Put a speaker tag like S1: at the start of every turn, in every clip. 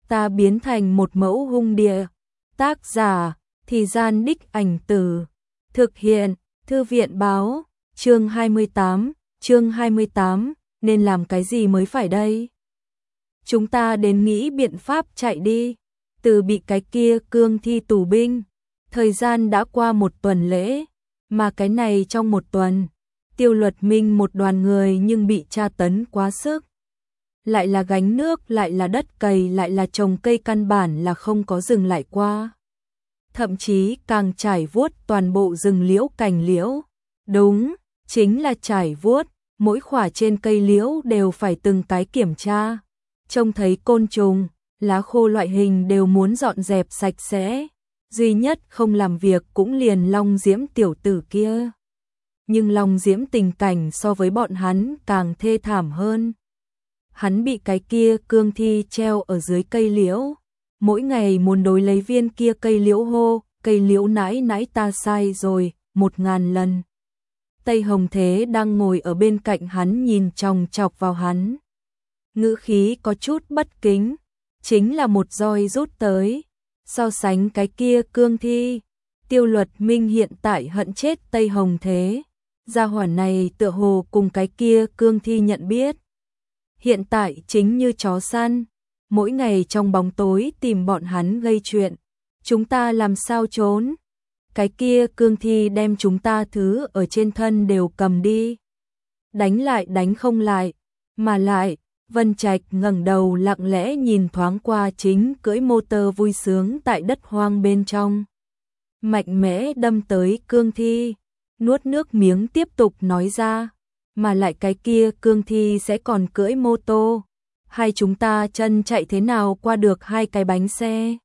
S1: ta biến thành một mẫu hung địa. Tác giả, Thì Gian Đích Ảnh Tử. Thực hiện, Thư viện Báo. Chương 28, nên làm cái gì mới phải đây? Chúng ta đến nghĩ biện pháp chạy đi, từ bị cái kia cương thi tù binh. Thời gian đã qua 1 tuần lễ, mà cái này trong 1 tuần, Tiêu Luật Minh một đoàn người nhưng bị tra tấn quá sức. Lại là gánh nước, lại là đất cày, lại là trồng cây, căn bản là không có dừng lại qua. Thậm chí càng trải vuốt toàn bộ rừng liễu cành liễu. Đúng, chính là trải vuốt, mỗi khỏa trên cây liễu đều phải từng cái kiểm tra. Trông thấy côn trùng, lá khô loại hình đều muốn dọn dẹp sạch sẽ. Duy nhất không làm việc cũng liền Long Diễm tiểu tử kia. Nhưng Long Diễm tình cảnh so với bọn hắn càng thê thảm hơn. Hắn bị cái kia cương thi treo ở dưới cây liễu. Mỗi ngày muốn đối lấy viên kia cây liễu hô, cây liễu nãy nãy ta sai rồi, 1000 lần. Tây Hồng Thế đang ngồi ở bên cạnh hắn nhìn chòng chọc vào hắn. Ngữ khí có chút bất kính, chính là một roi rút tới. So sánh cái kia cương thi, Tiêu Luật Minh hiện tại hận chết Tây Hồng Thế. Gia hỏa này tựa hồ cùng cái kia cương thi nhận biết. Hiện tại chính như chó săn, mỗi ngày trong bóng tối tìm bọn hắn gây chuyện. Chúng ta làm sao trốn? Cái kia cương thi đem chúng ta thứ ở trên thân đều cầm đi. Đánh lại đánh không lại, mà lại, Vân Trạch ngẩng đầu lặng lẽ nhìn thoáng qua chính cưỡi motor vui sướng tại đất hoang bên trong. Mạnh mẽ đâm tới cương thi, nuốt nước miếng tiếp tục nói ra, mà lại cái kia cương thi sẽ còn cưỡi mô tô. Hai chúng ta chân chạy thế nào qua được 2 cái bánh xe?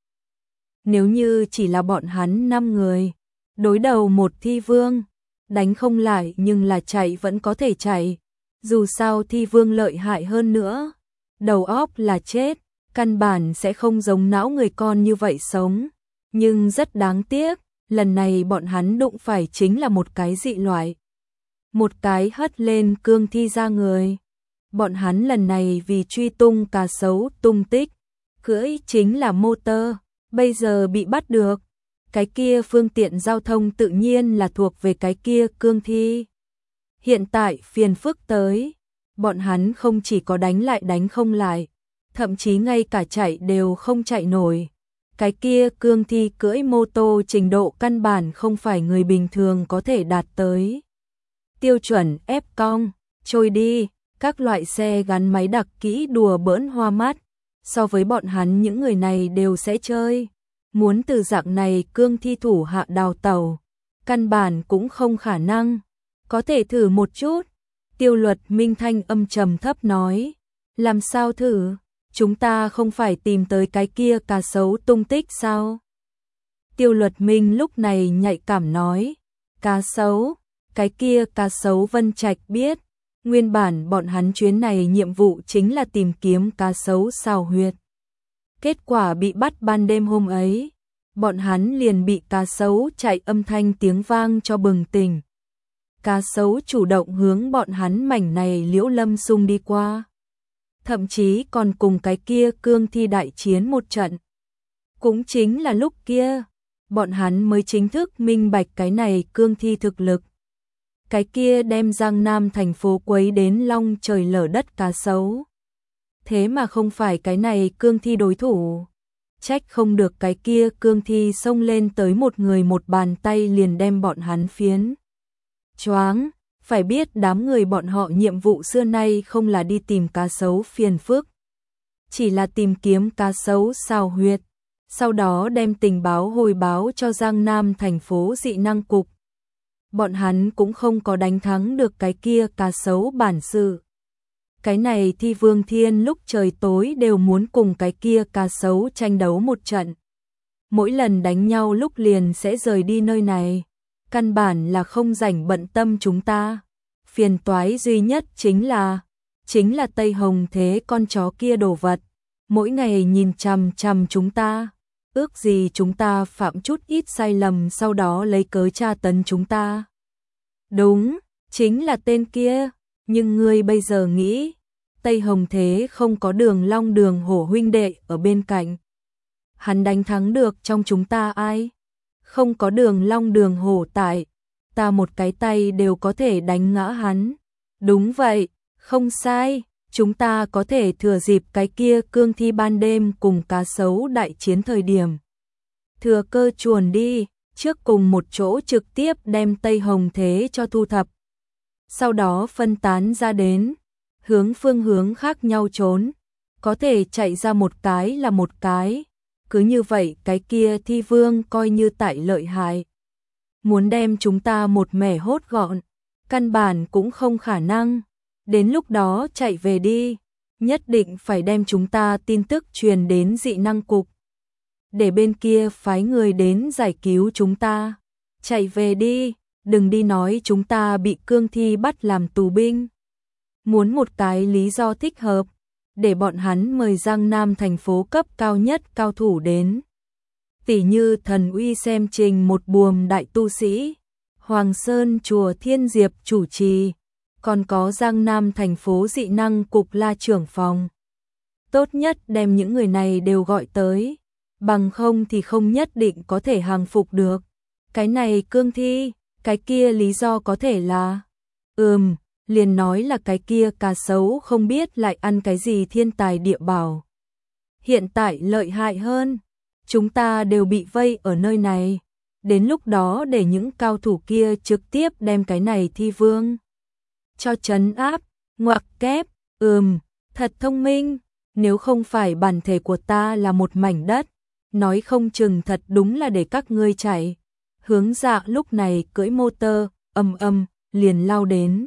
S1: Nếu như chỉ là bọn hắn 5 người, đối đầu một thi vương, đánh không lại nhưng là chạy vẫn có thể chạy. Dù sao thi vương lợi hại hơn nữa, đầu óc là chết, căn bản sẽ không giống não người con như vậy sống. Nhưng rất đáng tiếc, lần này bọn hắn đụng phải chính là một cái dị loại. Một cái hất lên cương thi ra người. Bọn hắn lần này vì truy tung cá sấu tung tích, cưỡi chính là motor, bây giờ bị bắt được. Cái kia phương tiện giao thông tự nhiên là thuộc về cái kia cương thi. Hiện tại phiền phức tới, bọn hắn không chỉ có đánh lại đánh không lại, thậm chí ngay cả chạy đều không chạy nổi. Cái kia cương thi cưỡi mô tô trình độ căn bản không phải người bình thường có thể đạt tới. Tiêu chuẩn ép cong, trôi đi, các loại xe gắn máy đặc kỹ đùa bỡn hoa mắt, so với bọn hắn những người này đều sẽ chơi. Muốn từ dạng này cương thi thủ hạ đào tẩu, căn bản cũng không khả năng. Có thể thử một chút. Tiêu Luật Minh thanh âm trầm thấp nói. Làm sao thử? Chúng ta không phải tìm tới cái kia cá sấu tung tích sao? Tiêu Luật Minh lúc này nhạy cảm nói. Cá sấu? Cái kia cá sấu Vân Trạch biết. Nguyên bản bọn hắn chuyến này nhiệm vụ chính là tìm kiếm cá sấu xào huyệt. Kết quả bị bắt ban đêm hôm ấy. Bọn hắn liền bị cá sấu chạy âm thanh tiếng vang cho bừng tỉnh. Cá sấu chủ động hướng bọn hắn mảnh này liễu lâm xung đi qua. Thậm chí còn cùng cái kia cương thi đại chiến một trận. Cũng chính là lúc kia, bọn hắn mới chính thức minh bạch cái này cương thi thực lực. Cái kia đem Giang Nam thành phố quấy đến long trời lở đất cá sấu. Thế mà không phải cái này cương thi đối thủ. Trách không được cái kia cương thi xông lên tới một người một bàn tay liền đem bọn hắn phiến. Choáng, phải biết đám người bọn họ nhiệm vụ xưa nay không là đi tìm cá sấu phiền phức. Chỉ là tìm kiếm cá sấu xào huyệt, sau đó đem tình báo hồi báo cho Giang Nam thành phố dị năng cục. Bọn hắn cũng không có đánh thắng được cái kia cá sấu bản sự. Cái này thi Vương Thiên lúc trời tối đều muốn cùng cái kia cá sấu tranh đấu một trận. Mỗi lần đánh nhau lúc liền sẽ rời đi nơi này. Căn bản là không rảnh bận tâm chúng ta. Phiền toái duy nhất chính là Tây Hồng Thế con chó kia đồ vật. Mỗi ngày nhìn chằm chằm chúng ta. Ước gì chúng ta phạm chút ít sai lầm sau đó lấy cớ tra tấn chúng ta. Đúng, chính là tên kia. Nhưng ngươi bây giờ nghĩ, Tây Hồng Thế không có Đường Long Đường Hổ huynh đệ ở bên cạnh. Hắn đánh thắng được trong chúng ta ai? Không có Đường Long Đường Hổ tại, ta một cái tay đều có thể đánh ngã hắn. Đúng vậy, không sai, chúng ta có thể thừa dịp cái kia cương thi ban đêm cùng cá sấu đại chiến thời điểm. Thừa cơ chuồn đi, trước cùng một chỗ trực tiếp đem Tây Hồng Thế cho thu thập. Sau đó phân tán ra đến, phương hướng khác nhau trốn, có thể chạy ra một cái là một cái. Cứ như vậy cái kia thi vương coi như tại lợi hại. Muốn đem chúng ta một mẻ hốt gọn, căn bản cũng không khả năng. Đến lúc đó chạy về đi, nhất định phải đem chúng ta tin tức truyền đến dị năng cục. Để bên kia phái người đến giải cứu chúng ta. Chạy về đi, đừng đi nói chúng ta bị cương thi bắt làm tù binh. Muốn một cái lý do thích hợp, để bọn hắn mời Giang Nam thành phố cấp cao nhất cao thủ đến. Tỉ như Thần Uy xem trình một buồm đại tu sĩ, Hoàng Sơn chùa Thiên Diệp chủ trì, còn có Giang Nam thành phố dị năng cục la trưởng phòng. Tốt nhất đem những người này đều gọi tới, bằng không thì không nhất định có thể hàng phục được. Cái này cương thi, cái kia lý do có thể là liền nói là cái kia cá sấu không biết lại ăn cái gì thiên tài địa bảo. Hiện tại lợi hại hơn, chúng ta đều bị vây ở nơi này, đến lúc đó để những cao thủ kia trực tiếp đem cái này thi vương cho trấn áp. Ngoặc kép, thật thông minh, nếu không phải bản thể của ta là một mảnh đất, nói không chừng thật đúng là để các ngươi chạy. Hướng Dạ lúc này cưỡi motor, liền lao đến.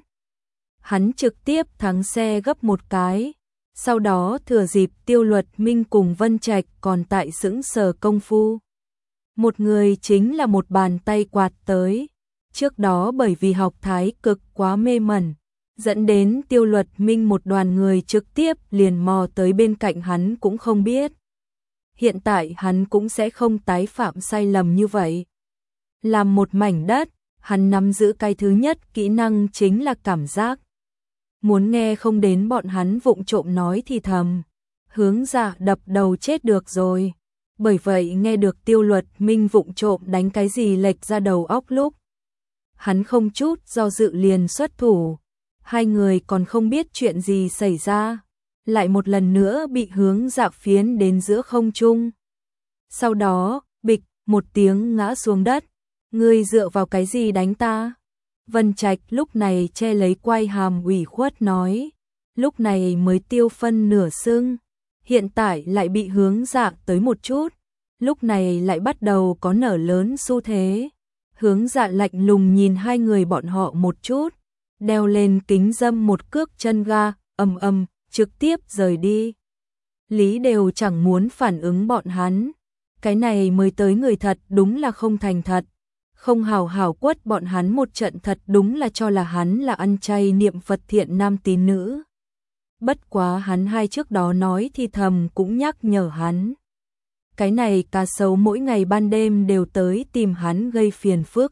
S1: Hắn trực tiếp thắng xe gấp một cái, sau đó thừa dịp Tiêu Luật Minh cùng Vân Trạch còn tại sững sờ công phu. Một người chính là một bàn tay quạt tới, trước đó bởi vì học thái cực quá mê mẩn, dẫn đến Tiêu Luật Minh một đoàn người trực tiếp liền mò tới bên cạnh hắn cũng không biết. Hiện tại hắn cũng sẽ không tái phạm sai lầm như vậy. Làm một mảnh đất, hắn nắm giữ cái thứ nhất kỹ năng chính là cảm giác. Muốn nghe không đến bọn hắn vụng trộm nói thì thầm. Hướng Dạ đập đầu chết được rồi. Bởi vậy nghe được Tiêu Luật Minh vụng trộm đánh cái gì lệch ra đầu óc lúc. Hắn không chút do dự liền xuất thủ. Hai người còn không biết chuyện gì xảy ra. Lại một lần nữa bị Hướng Dạ phiến đến giữa không trung. Sau đó, bịch, một tiếng ngã xuống đất. Ngươi dựa vào cái gì đánh ta? Vân Trạch lúc này che lấy quai hàm ủy khuất nói. Lúc này mới tiêu phân nửa xương. Hiện tại lại bị Hướng Dạ tới một chút. Lúc này lại bắt đầu có nở lớn xu thế. Hướng Dạ lạnh lùng nhìn hai người bọn họ một chút. Đeo lên kính dâm một cước chân ga, trực tiếp rời đi. Lý đều chẳng muốn phản ứng bọn hắn. Cái này mới tới người thật đúng là không thành thật. Không hào hào quất bọn hắn một trận thật đúng là cho là hắn là ăn chay niệm Phật thiện nam tín nữ. Bất quá hắn hai trước đó nói thì thầm cũng nhắc nhở hắn. Cái này cá sấu mỗi ngày ban đêm đều tới tìm hắn gây phiền phức.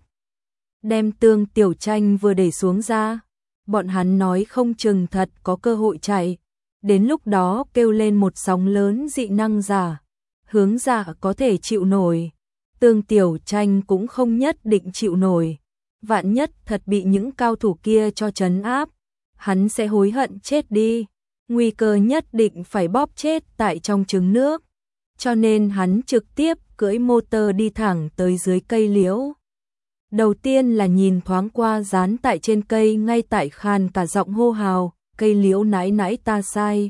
S1: Đem Tương Tiểu Tranh vừa để xuống ra. Bọn hắn nói không chừng thật có cơ hội chạy. Đến lúc đó kêu lên một sóng lớn dị năng giả. Hướng Dạ có thể chịu nổi. Tương Tiểu Tranh cũng không nhất định chịu nổi. Vạn nhất thật bị những cao thủ kia cho trấn áp. Hắn sẽ hối hận chết đi. Nguy cơ nhất định phải bóp chết tại trong trứng nước. Cho nên hắn trực tiếp cưỡi motor đi thẳng tới dưới cây liễu. Đầu tiên là nhìn thoáng qua dán tại trên cây ngay tại khan cả giọng hô hào, cây liễu nãy nãy ta sai.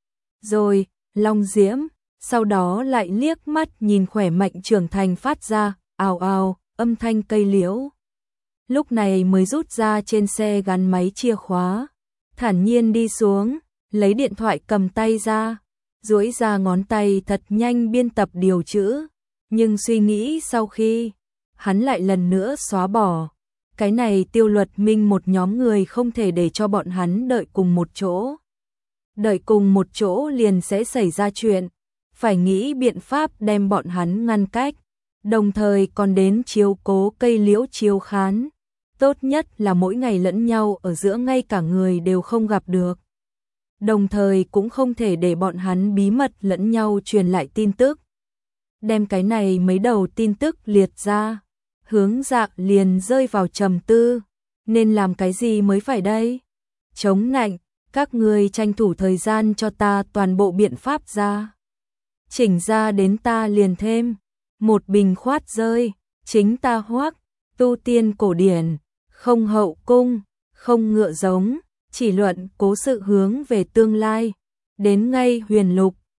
S1: Rồi, Long Diễm, sau đó lại liếc mắt nhìn khỏe mạnh trưởng thành phát ra, ào ào, âm thanh cây liễu. Lúc này mới rút ra trên xe gắn máy chìa khóa, thản nhiên đi xuống, lấy điện thoại cầm tay ra, duỗi ra ngón tay thật nhanh biên tập điều chữ, nhưng suy nghĩ sau khi hắn lại lần nữa xóa bỏ. Cái này Tiêu Luật Minh một nhóm người không thể để cho bọn hắn đợi cùng một chỗ. Đợi cùng một chỗ liền sẽ xảy ra chuyện, phải nghĩ biện pháp đem bọn hắn ngăn cách, đồng thời còn đến chiếu cố cây liễu chiếu khán. Tốt nhất là mỗi ngày lẫn nhau ở giữa ngay cả người đều không gặp được. đồng thời cũng không thể để bọn hắn bí mật lẫn nhau truyền lại tin tức. Đem cái này mấy đầu tin tức liệt ra, Hướng Dạ liền rơi vào trầm tư, nên làm cái gì mới phải đây? Chống nạnh, các ngươi tranh thủ thời gian cho ta toàn bộ biện pháp ra. Chỉnh ra đến ta liền thêm, một bình khoát rơi, chính ta hoác, tu tiên cổ điển, không hậu cung, không ngựa giống, chỉ luận cố sự hướng về tương lai, đến ngay huyền lục,